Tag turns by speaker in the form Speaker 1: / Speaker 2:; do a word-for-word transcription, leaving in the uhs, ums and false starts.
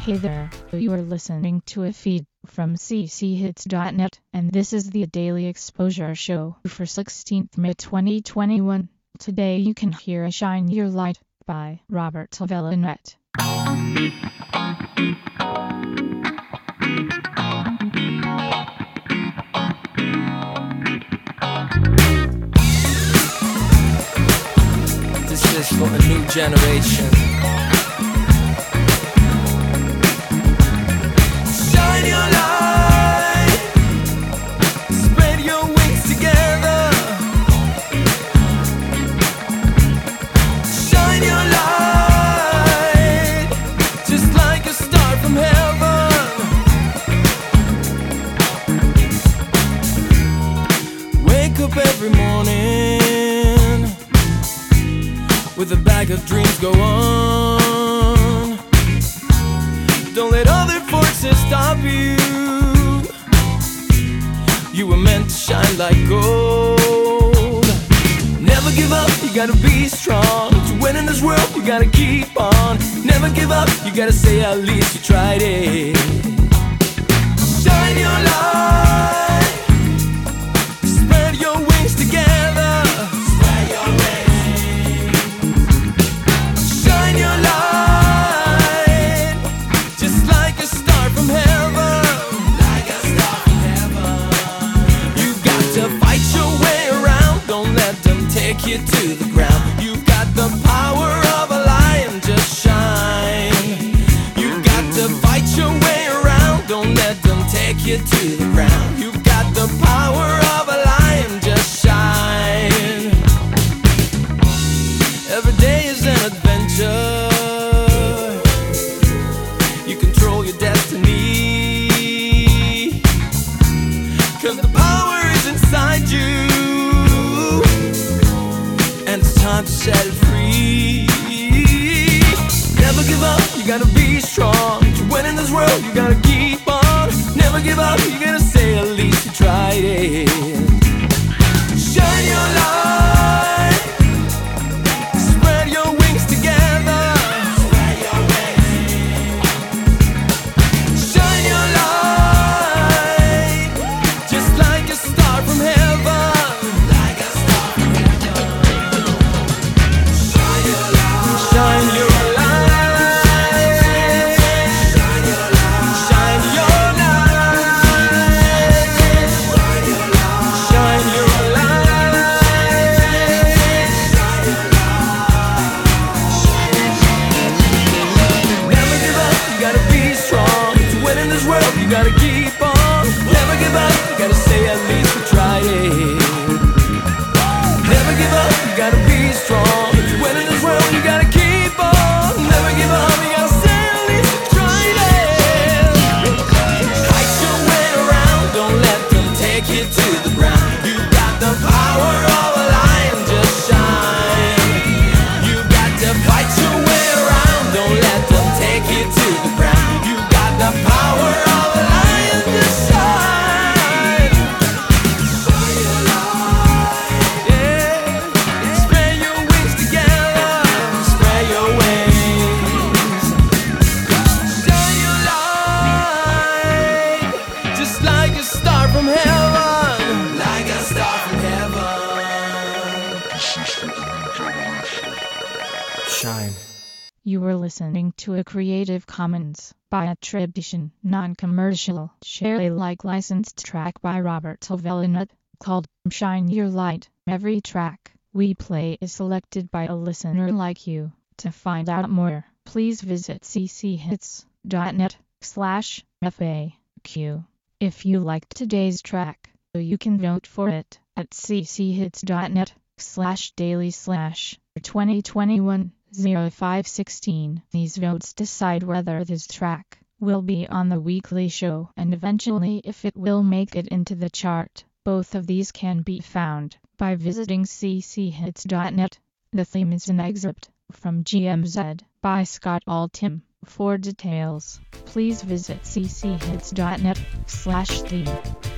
Speaker 1: Hey there, you are listening to a feed from c c hits dot net, and this is the Daily Exposure Show for sixteenth May twenty twenty-one. Today you can hear Shine Your Light by Robert Velinet.
Speaker 2: This is for a new generation. Shine your light, spread your wings together. Shine your light, just like a star from heaven. Wake up every morning with a bag of dreams, go on. Don't let other forces stop you. You were meant to shine like gold. Never give up, you gotta be strong. To win in this world, you gotta keep on. Never give up, you gotta say at least you tried it. Shine your light, spread your wings together. Spread your wings. Shine your light, just like a star from heaven. Like a star from heaven. You got to fight your way around. Don't let them take you to the ground. You've got the power of a lion, just shine. You've got to fight your way around. Don't let them take you to the ground. You've got the power of a lion, just shine. Every day is an adventure. You control your destiny, 'cause the power is inside you, and it's time to set it free. Never give up, you gotta be strong. To win in this world, you gotta keep on. Never give up, you gotta say at least you tried it. Shine your light, spread your wings together. Spread your wings. Shine your light, just like a star from heaven. Like a star from heaven. Shine your light. Shine your light. Shine your light. Shine your light. Shine your Never give up, you gotta be strong. To win in this world, you gotta keep on. Never give up, you gotta say at least you tried it. Never give up, you gotta be strong. To win in this world, you gotta keep on. Never give up, you gotta say at least you tried it. Fight your way around, don't let them take you to the ground. You got the power of a lion, just shine. You got to fight your way around, don't let them take you to the ground. You got the power of a lion, just shine. Shine your light, yeah. Spread your wings together. Spread your wings. Shine your light, just like a star from heaven. Like a star from heaven. Shine.
Speaker 1: You were listening to a Creative Commons by attribution, non-commercial, share Alike licensed track by Robert Velinet, called Shine Your Light. Every track we play is selected by a listener like you. To find out more, please visit c c hits dot net slash F A Q. If you liked today's track, you can vote for it at c c hits dot net slash daily slash twenty twenty-one oh five sixteen. These votes decide whether this track will be on the weekly show and eventually if it will make it into the chart. Both of these can be found by visiting c c hits dot net. The theme is an excerpt from G M Z by Scott Altham. For details, please visit c c hits dot net slash theme.